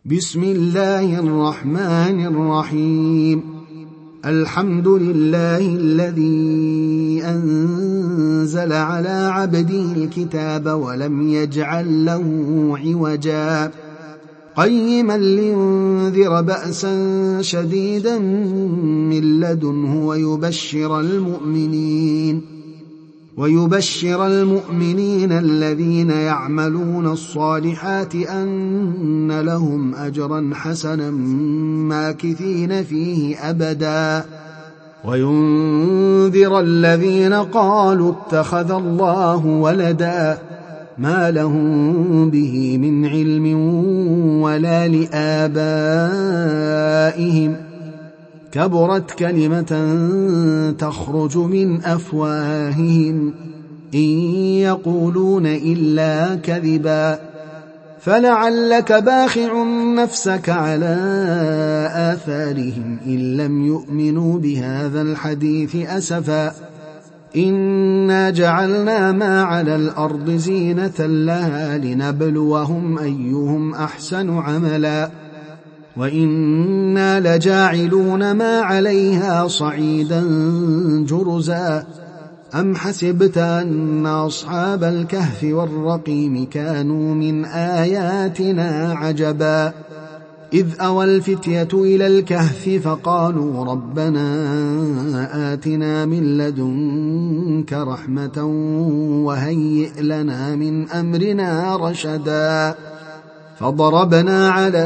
بسم الله الرحمن الرحيم. الحمد لله الذي أنزل على عبده الكتاب ولم يجعل له عوجا قيما لينذر بأسا شديدا من لدنه ويبشر المؤمنين الذين يعملون الصالحات أن لهم أجرا حسنا ماكثين فيه أبدا وينذر الذين قالوا اتخذ الله ولدا ما لهم به من علم ولا لآبائهم كبرت كلمة تخرج من أفواههم إن يقولون إلا كذبا فلعلك باخع نفسك على آثارهم إن لم يؤمنوا بهذا الحديث أسفا إنا جعلنا ما على الأرض زينة لها لنبلوهم أيهم أحسن عملا وإنا لجاعلون ما عليها صعيدا جرزا أم حسبت أن أصحاب الكهف والرقيم كانوا من آياتنا عجبا إذ أوى الفتية إلى الكهف فقالوا ربنا آتنا من لدنك رحمة وهيئ لنا من أمرنا رشدا فضربنا على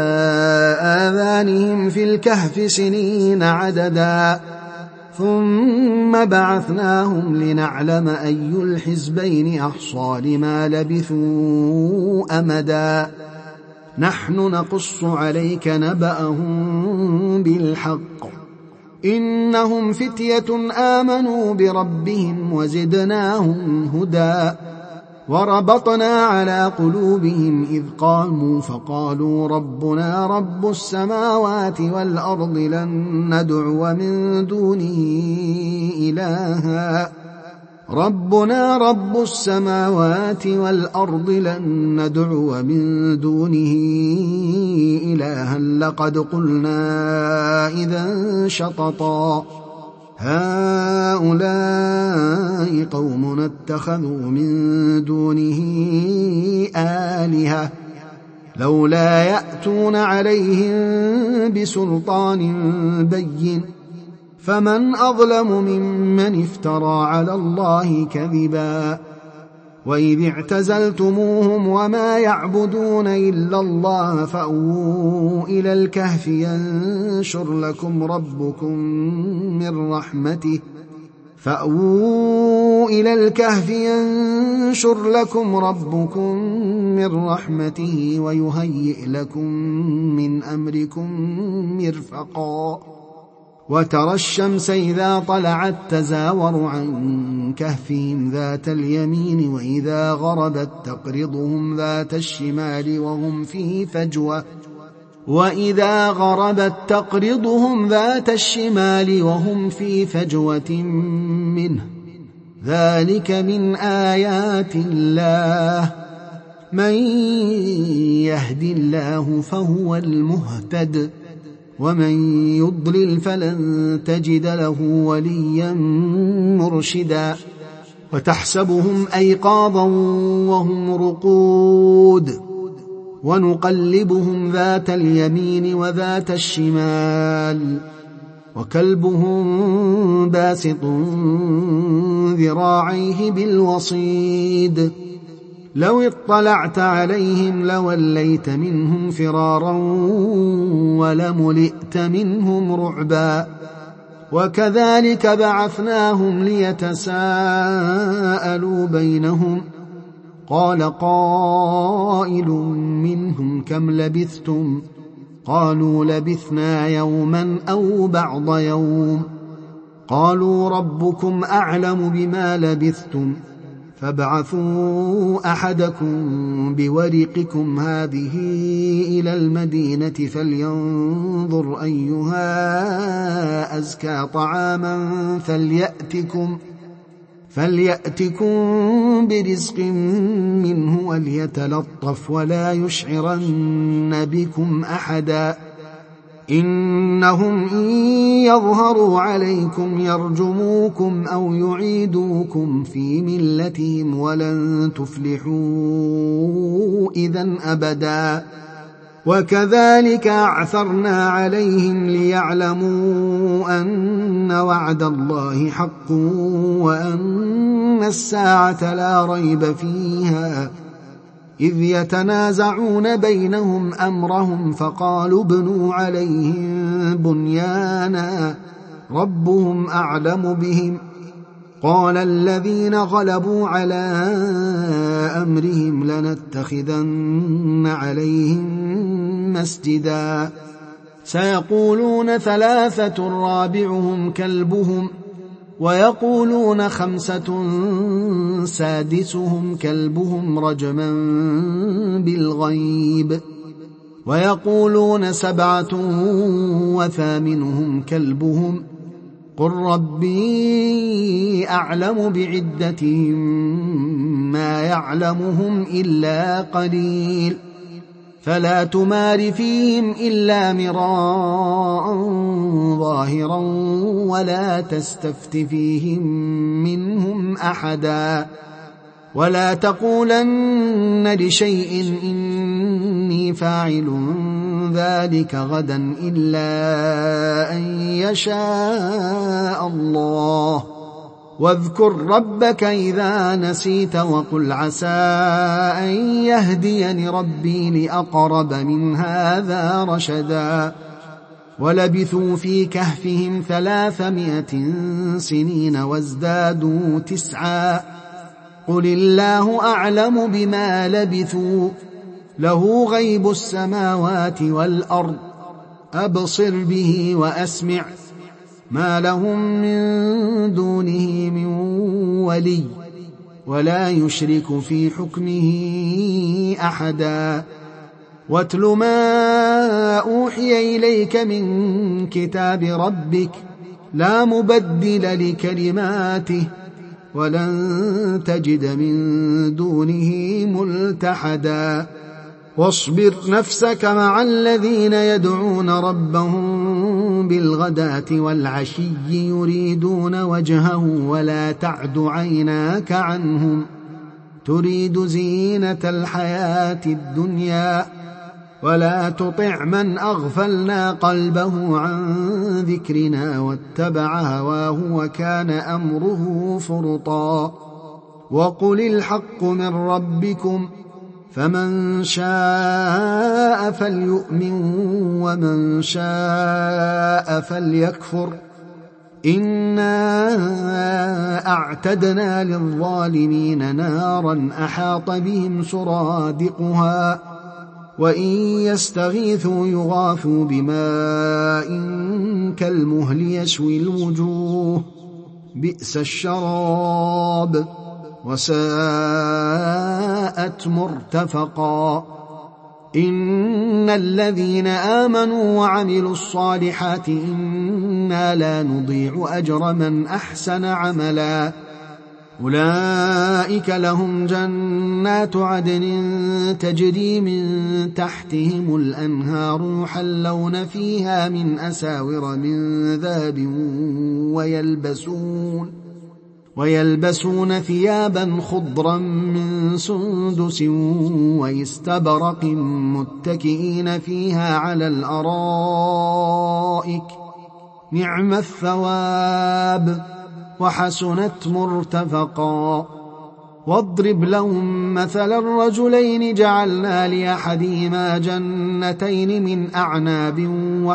آذانهم في الكهف سنين عددا ثم بعثناهم لنعلم أي الحزبين أحصى لما لبثوا أمدا نحن نقص عليك نبأهم بالحق إنهم فتية آمنوا بربهم وزدناهم هدى وربطنا على قلوبهم إذ قاموا فقالوا ربنا رب السماوات والأرض لن ندعو من دونه إلها ربنا رب السماوات والأرض لن ندعو من دونه إلها لقد قلنا إذا شططا هؤلاء قوم اتخذوا من دونه آلهة لولا يأتون عليهم بسلطان بين فمن أظلم ممن افترى على الله كذبا وإذ اعتزلتموهم وما يعبدون إلا الله فأووا إلى الكهف ينشر لكم ربكم من رحمته ويهيئ لكم من أمركم مرفقا وترى الشمس إذا طلعت تزاور عن كهفهم ذات اليمين وإذا غربت تقرضهم ذات الشمال وهم في فجوة منه ذلك من آيات الله من يهد الله فهو المهتد ومن يضلل فلن تجد له وليا مرشدا وتحسبهم أيقاظا وهم رقود ونقلبهم ذات اليمين وذات الشمال وكلبهم باسط ذراعيه بالوصيد لو اطلعت عليهم لوليت منهم فرارا ولملئت منهم رعبا وكذلك بعثناهم ليتساءلوا بينهم قال قائل منهم كم لبثتم قالوا لبثنا يوما أو بعض يوم قالوا ربكم أعلم بما لبثتم فابعثوا أحدكم بورقكم هذه إلى المدينة فلينظر أيها أزكى طعاما فليأتكم برزق منه وليتلطف ولا يشعرن بكم أحدا إنهم إن يظهروا عليكم يرجموكم أو يعيدوكم في ملتهم ولن تفلحوا إذن أبدا وكذلك أعثرنا عليهم ليعلموا أن وعد الله حق وأن الساعة لا ريب فيها إذ يتنازعون بينهم أمرهم فقالوا ابنوا عليهم بنيانا ربهم أعلم بهم قال الذين غلبوا على أمرهم لنتخذن عليهم مسجدا سيقولون 3 رابعهم كلبهم ويقولون 5 سادسهم كلبهم رجما بالغيب ويقولون 7 وثامنهم كلبهم قل ربي أعلم بعدتهم ما يعلمهم إلا قليل فلا تمار فيهم إلا مراء ظاهرا ولا تستفت فيهم منهم أحدا ولا تقولن لشيء إني فاعل ذلك غدا إلا أن يشاء الله واذكر ربك إذا نسيت وقل عسى أن يهديني ربي لأقرب من هذا رشدا ولبثوا في كهفهم 300 سنين وازدادوا 9 قل الله أعلم بما لبثوا له غيب السماوات والأرض أبصر به وأسمع ما لهم من دونه من ولي ولا يشرك في حكمه أحدا واتل ما أوحي إليك من كتاب ربك لا مبدل لكلماته ولن تجد من دونه ملتحدا واصبر نفسك مع الذين يدعون ربهم بالغداة والعشي يريدون وجهه ولا تعد عيناك عنهم تريد زينة الحياة الدنيا ولا تطع من أغفلنا قلبه عن ذكرنا واتبع هواه وكان أمره فرطا وقل الحق من ربكم فمن شاء فليؤمن ومن شاء فليكفر إنا أعتدنا للظالمين نارا أحاط بهم سرادقها وإن يستغيثوا يغاثوا بماء كالمهل يشوي الوجوه بئس الشراب وساءت مرتفقا إن الذين آمنوا وعملوا الصالحات إنا لا نضيع أجر من أحسن عملا أولئك لهم جنات عدن تجري من تحتهم الأنهار يحلون فيها من أساور من ذهب ويلبسون ثيابا خضرا من سندس واستبرق متكئين فيها على الأرائك نعم الثواب وحسنت مرتفقا واضرب لهم مثل الرجلين جعلنا لأحدهما جنتين من أعناب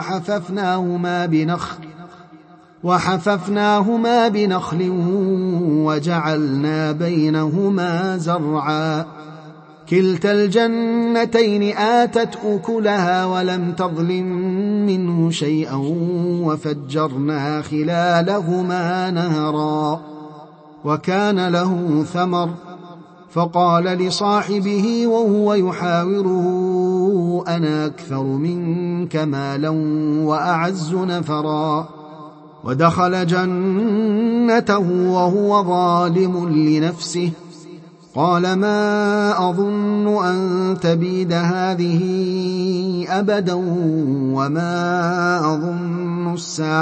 وحففناهما بنخل وجعلنا بينهما زرعا كلتا الجنتين آتت أكلها ولم تظلم منه شيئا وفجرنا خلالهما نهرا وكان له ثمر فقال لصاحبه وهو يحاوره أنا أكثر منك مالا وأعز نفرا ودخل جنته وهو ظالم لنفسه قال ما أظن أن تبيد هذه أبدا وما أظن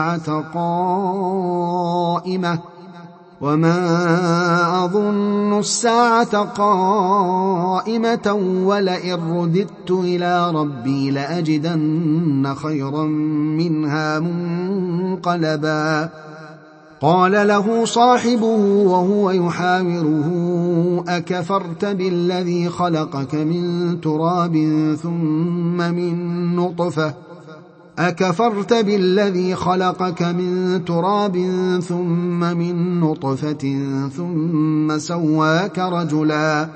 الساعة قائمة ولئن رددت إلى ربي لأجدن خيرا منها منقلبا قال له صاحبه وهو يحاوره أكفرت بالذي خلقك من تراب ثم من نطفة ثم سواك رجلا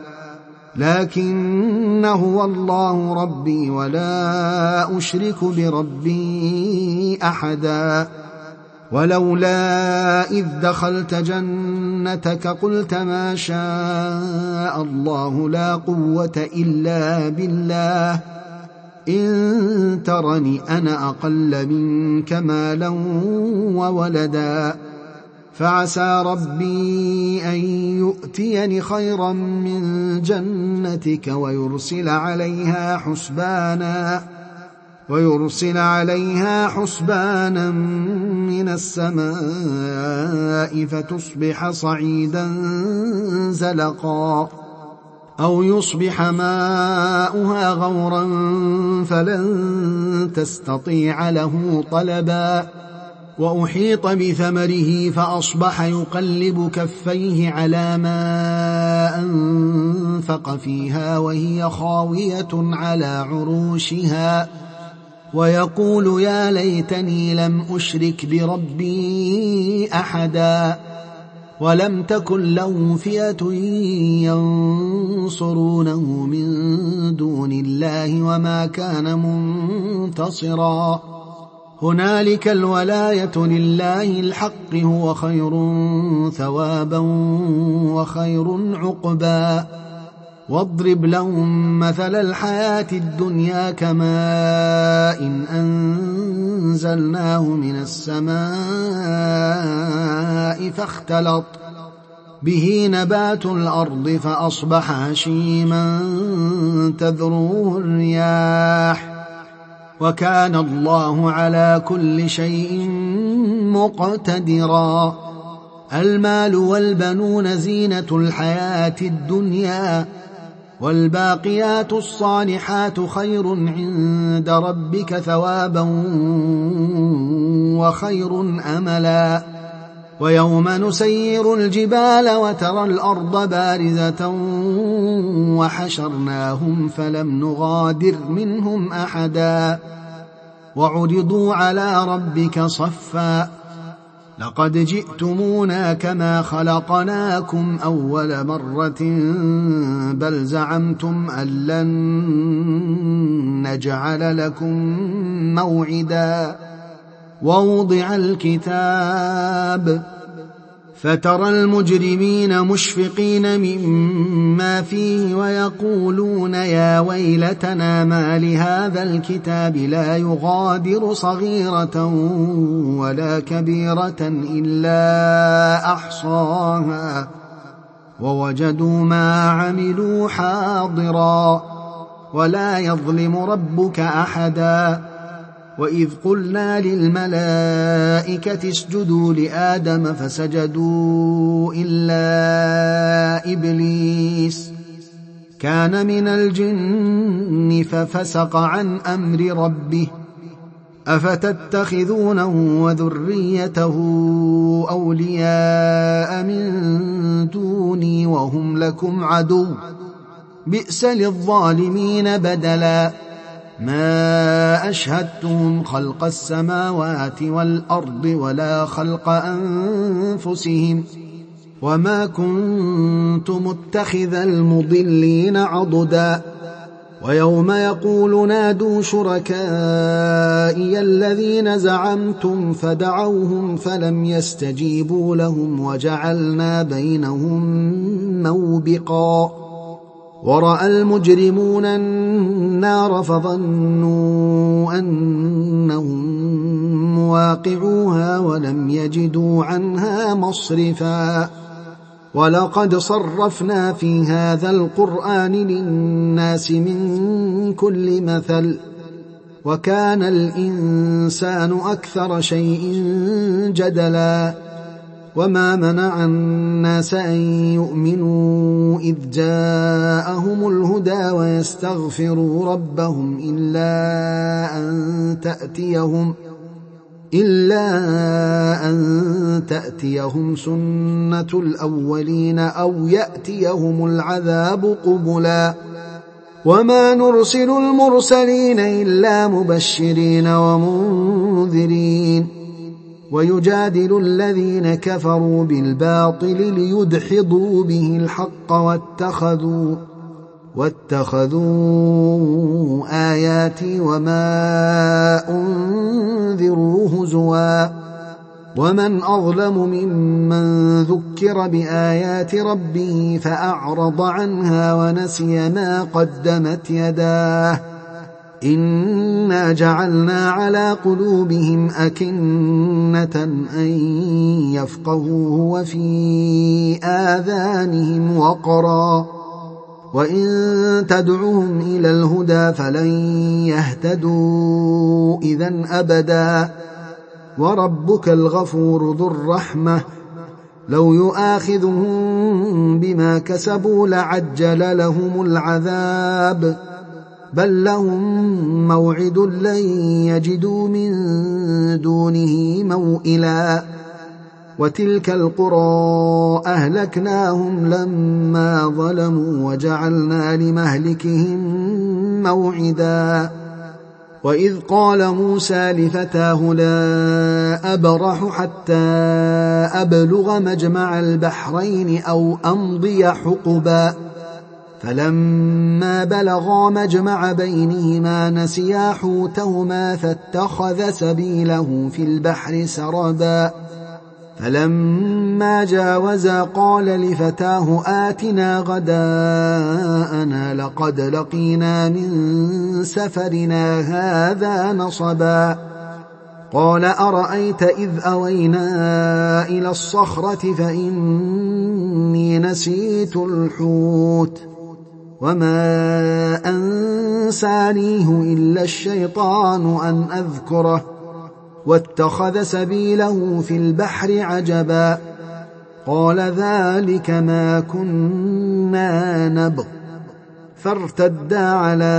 لكن هو الله ربي ولا أشرك بربي أحدا ولولا إذ دخلت جنتك قلت ما شاء الله لا قوة إلا بالله إن ترني أنا أقل منك مالا وولدا فعسى ربي أن يؤتيني خيرا من جنتك ويرسل عليها حسبانا من السماء فتصبح صعيدا زلقا أو يصبح ماؤها غورا فلن تستطيع له طلبا وأحيط بثمره فأصبح يقلب كفيه على ما أنفق فيها وهي خاوية على عروشها ويقول يا ليتني لم أشرك بربي أحدا ولم تكن له فئة ينصرونه من دون الله وما كان منتصرا هنالك الولاية لله الحق هو خير ثوابا وخير عقبا واضرب لهم مثل الحياة الدنيا كماء أنزلناه من السماء فاختلط به نبات الأرض فأصبح هشيما تذروه الرياح وكان الله على كل شيء مقتدرا المال والبنون زينة الحياة الدنيا والباقيات الصالحات خير عند ربك ثوابا وخير أملا ويوم نسير الجبال وترى الأرض بارزة وحشرناهم فلم نغادر منهم أحدا وعرضوا على ربك صفا لقد جئتمونا كما خلقناكم أول مرة بل زعمتم أن لن نجعل لكم موعدا ووضع الكتاب فترى المجرمين مشفقين مما فيه ويقولون يا ويلتنا ما لهذا الكتاب لا يغادر صغيرة ولا كبيرة إلا أحصاها ووجدوا ما عملوا حاضرا ولا يظلم ربك أحدا وإذ قلنا للملائكة اسجدوا لآدم فسجدوا إلا إبليس كان من الجن ففسق عن أمر ربه أفتتخذونه وذريته أولياء من دوني وهم لكم عدو بئس للظالمين بدلا ما أشهدتهم خلق السماوات والأرض ولا خلق أنفسهم وما كنت متخذ المضلين عضدا ويوم يقول نادوا شركائي الذين زعمتم فدعوهم فلم يستجيبوا لهم وجعلنا بينهم موبقا ورأى المجرمون النار فظنوا أنهم مواقعوها ولم يجدوا عنها مصرفا ولقد صرفنا في هذا القرآن للناس من كل مثل وكان الإنسان أكثر شيء جدلا وما منع الناس أن يؤمنوا إذ جاءهم الهدى ويستغفروا ربهم إلا أن تأتيهم سنة الأولين أو يأتيهم العذاب قبلا وما نرسل المرسلين إلا مبشرين ومنذرين ويجادل الذين كفروا بالباطل ليدحضوا به الحق واتخذوا آياتي وما أنذروا هزوا ومن أظلم ممن ذكر بآيات ربه فأعرض عنها ونسي ما قدمت يداه إنا جعلنا على قلوبهم أكنة أن يفقهوه وفي آذانهم وقرا وإن تدعوهم إلى الهدى فلن يهتدوا إذن أبدا وربك الغفور ذو الرحمة لو يؤاخذهم بما كسبوا لعجل لهم العذاب بل لهم موعد لن يجدوا من دونه موئلا وتلك القرى أهلكناهم لما ظلموا وجعلنا لمهلكهم موعدا وإذ قال موسى لفتاه لا أبرح حتى أبلغ مجمع البحرين أو أمضي حقبا فلما بلغا مجمع بينهما نسيا حوتهما فاتخذ سبيله في البحر سربا فلما جاوزا قال لفتاه آتنا غداءنا لقد لقينا من سفرنا هذا نصبا قال أرأيت إذ أوينا إلى الصخرة فإني نسيت الحوت وما أنسانيه إلا الشيطان أن أذكره واتخذ سبيله في البحر عجبا قال ذلك ما كنا نبغ فارتدا على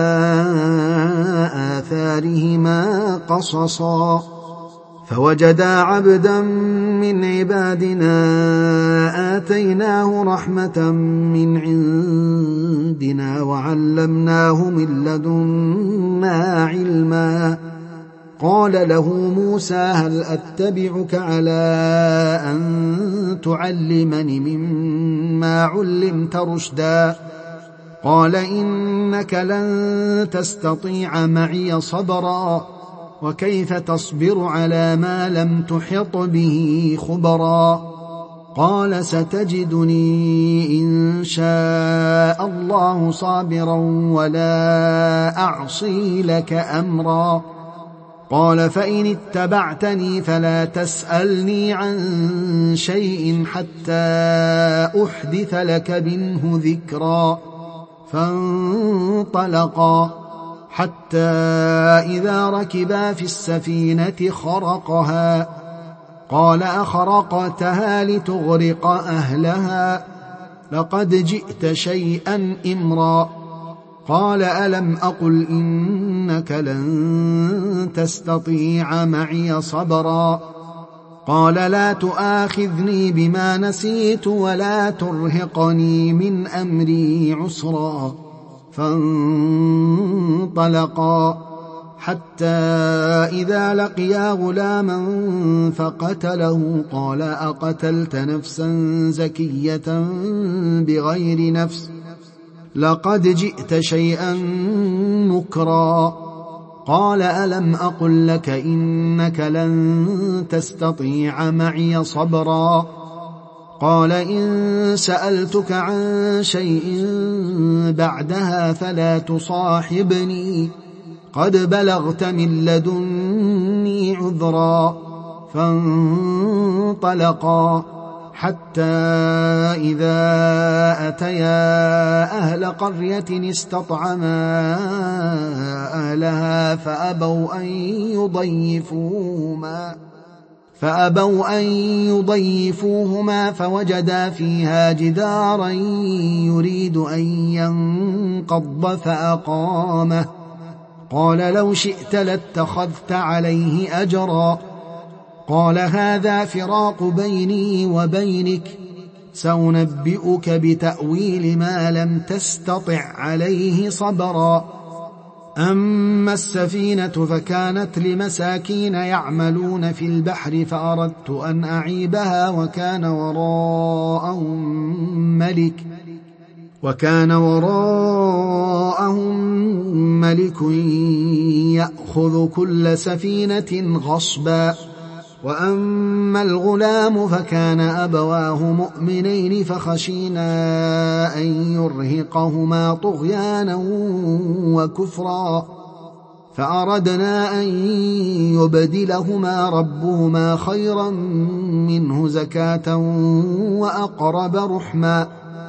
آثارهما قصصا فوجدا عبدا من عبادنا آتيناه رحمة من عندنا وعلمناه من لدنا علما قال له موسى هل أتبعك على أن تعلمني مما علمت رشدا قال إنك لن تستطيع معي صبرا وكيف تصبر على ما لم تحط به خبرا قال ستجدني إن شاء الله صابرا ولا أعصي لك أمرا قال فإن اتبعتني فلا تسألني عن شيء حتى أحدث لك منه ذكرا فانطلقا حتى إذا ركبا في السفينة خرقها قال أخرقتها لتغرق أهلها لقد جئت شيئا إمرا قال ألم أقل إنك لن تستطيع معي صبرا قال لا تؤاخذني بما نسيت ولا ترهقني من أمري عسرا فانطلقا حتى إذا لقيا غلاما فقتله قال أقتلت نفسا زكية بغير نفس لقد جئت شيئا نكرا قال ألم أقل لك إنك لن تستطيع معي صبرا قال إن سألتك عن شيء بعدها فلا تصاحبني قد بلغت من لدني عذرا فانطلقا حتى إذا أتيا أهل قرية استطعما أهلها فأبوا أن يضيفوهما فوجدا فيها جدارا يريد أن ينقض فأقامه قال لو شئت لاتخذت عليه أجرا قال هذا فراق بيني وبينك سأنبئك بتأويل ما لم تستطع عليه صبرا أما السفينة فكانت لمساكين يعملون في البحر فأردت أن أعيبها وكان وراءهم ملك يأخذ كل سفينة غصبا وأما الغلام فكان أبواه مؤمنين فخشينا أن يرهقهما طغيانا وكفرا فأردنا أن يبدلهما ربهما خيرا منه زكاة وأقرب رحما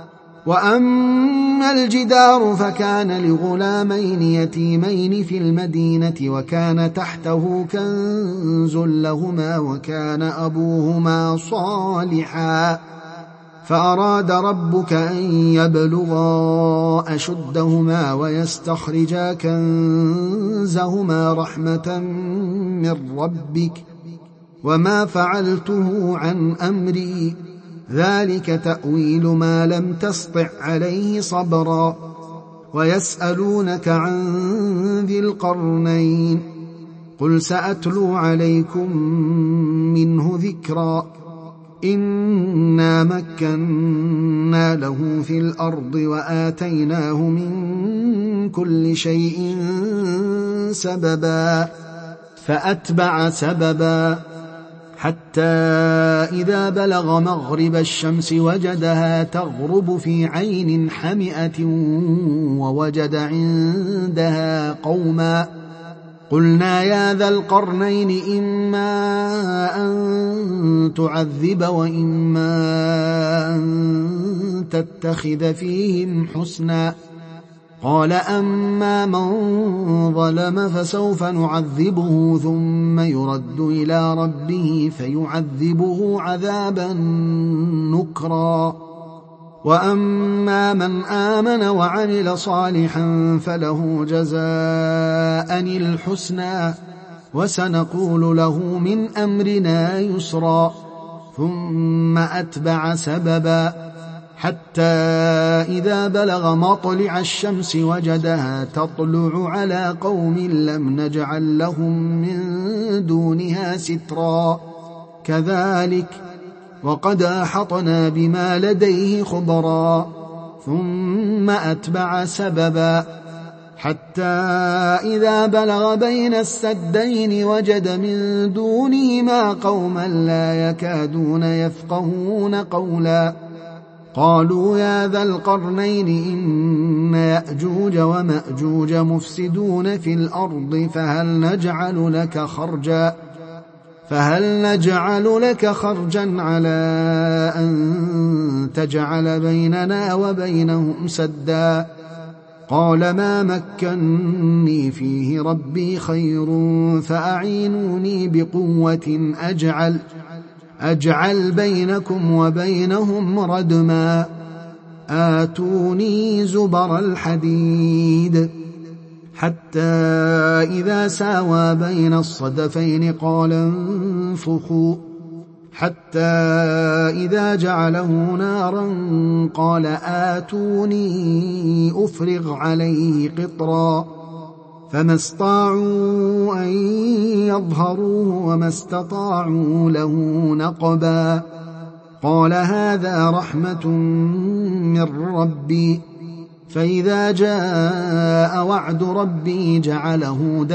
وأما الجدار فكان لغلامين يتيمين في المدينة وكان تحته كنز لهما وكان أبوهما صالحا فأراد ربك أن يبلغا أشدهما ويستخرجا كنزهما رحمة من ربك وما فعلته عن أمري ذلك تأويل ما لم تسطع عليه صبرا ويسألونك عن ذي القرنين قل سأتلو عليكم منه ذكرا إنا مكنا له في الأرض وآتيناه من كل شيء سببا فأتبع سببا حتى إذا بلغ مغرب الشمس وجدها تغرب في عين حمئة ووجد عندها قوما قلنا يا ذا القرنين إما أن تعذب وإما أن تتخذ فيهم حسنا قال أما من ظلم فسوف نعذبه ثم يرد إلى ربه فيعذبه عذابا نكرا وأما من آمن وعمل صالحا فله جزاء الحسنى وسنقول له من أمرنا يسرا ثم أتبع سببا حتى إذا بلغ مطلع الشمس وجدها تطلع على قوم لم نجعل لهم من دونها سترا كذلك وقد أحطنا بما لديه خبرا ثم أتبع سببا حتى إذا بلغ بين السدين وجد من دونهما قوما لا يكادون يفقهون قولا قالوا يا ذا القرنين إن يأجوج ومأجوج مفسدون في الأرض فهل نجعل لك خرجا على أن تجعل بيننا وبينهم سدا قال ما مكنني فيه ربي خير فأعينوني بقوة أجعل بينكم وبينهم ردما آتوني زبر الحديد حتى إذا ساوى بين الصدفين قال انفخوا حتى إذا جعله نارا قال آتوني أفرغ عليه قطرا فما استطاعوا أن يظهروه وما استطاعوا له نقبا قال هذا رحمة من ربي فإذا جاء وعد ربي جعله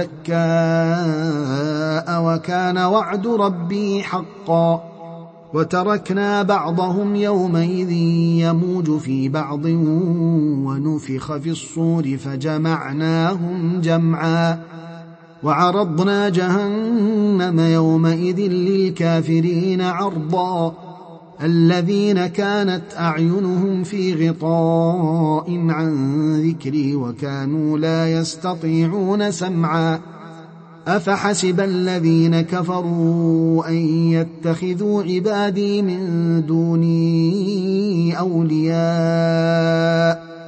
دكاء وكان وعد ربي حقا وتركنا بعضهم يومئذ يموج في بعض ونفخ في الصور فجمعناهم جمعا وعرضنا جهنم يومئذ للكافرين عرضا الذين كانت أعينهم في غطاء عن ذكري وكانوا لا يستطيعون سمعا أفحسب الذين كفروا أن يتخذوا عبادي من دوني أولياء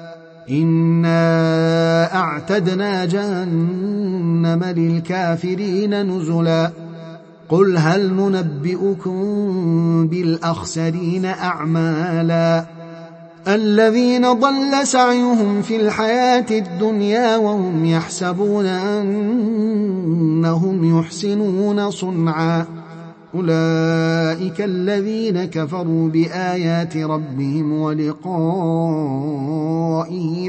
إنا أعتدنا جهنم للكافرين نزلا قل هل ننبئكم بالأخسرين أعمالا الذين ضل سعيهم في الحياة الدنيا وهم يحسبون أنهم يحسنون صنعا أولئك الذين كفروا بآيات ربهم ولقائه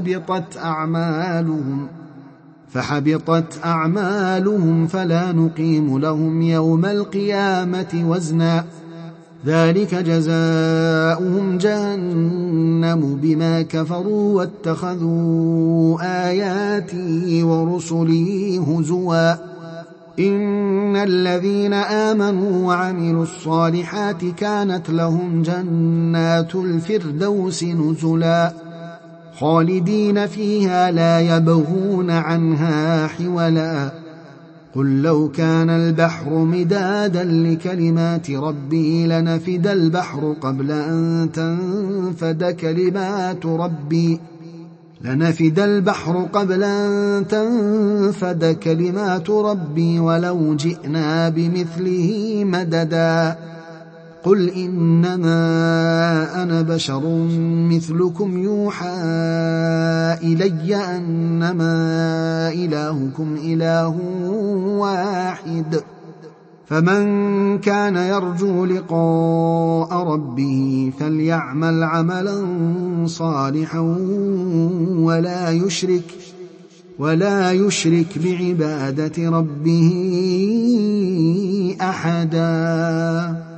فحبطت أعمالهم فلا نقيم لهم يوم القيامة وزنا ذلك جزاؤهم جهنم بما كفروا واتخذوا آياتي ورسلي هزوا إن الذين آمنوا وعملوا الصالحات كانت لهم جنات الفردوس نزلا خالدين فيها لا يبغون عنها حولا قل لو كان البحر مدادا لكلمات ربي لنفد البحر قبل أن تنفد كلمات ربي ولو جئنا بمثله مددا قل إنما أنا بشر مثلكم يوحى إلي أنما إلهكم إله واحد فمن كان يرجو لقاء ربه فليعمل عملا صالحا ولا يشرك بعبادة ربه أحدا.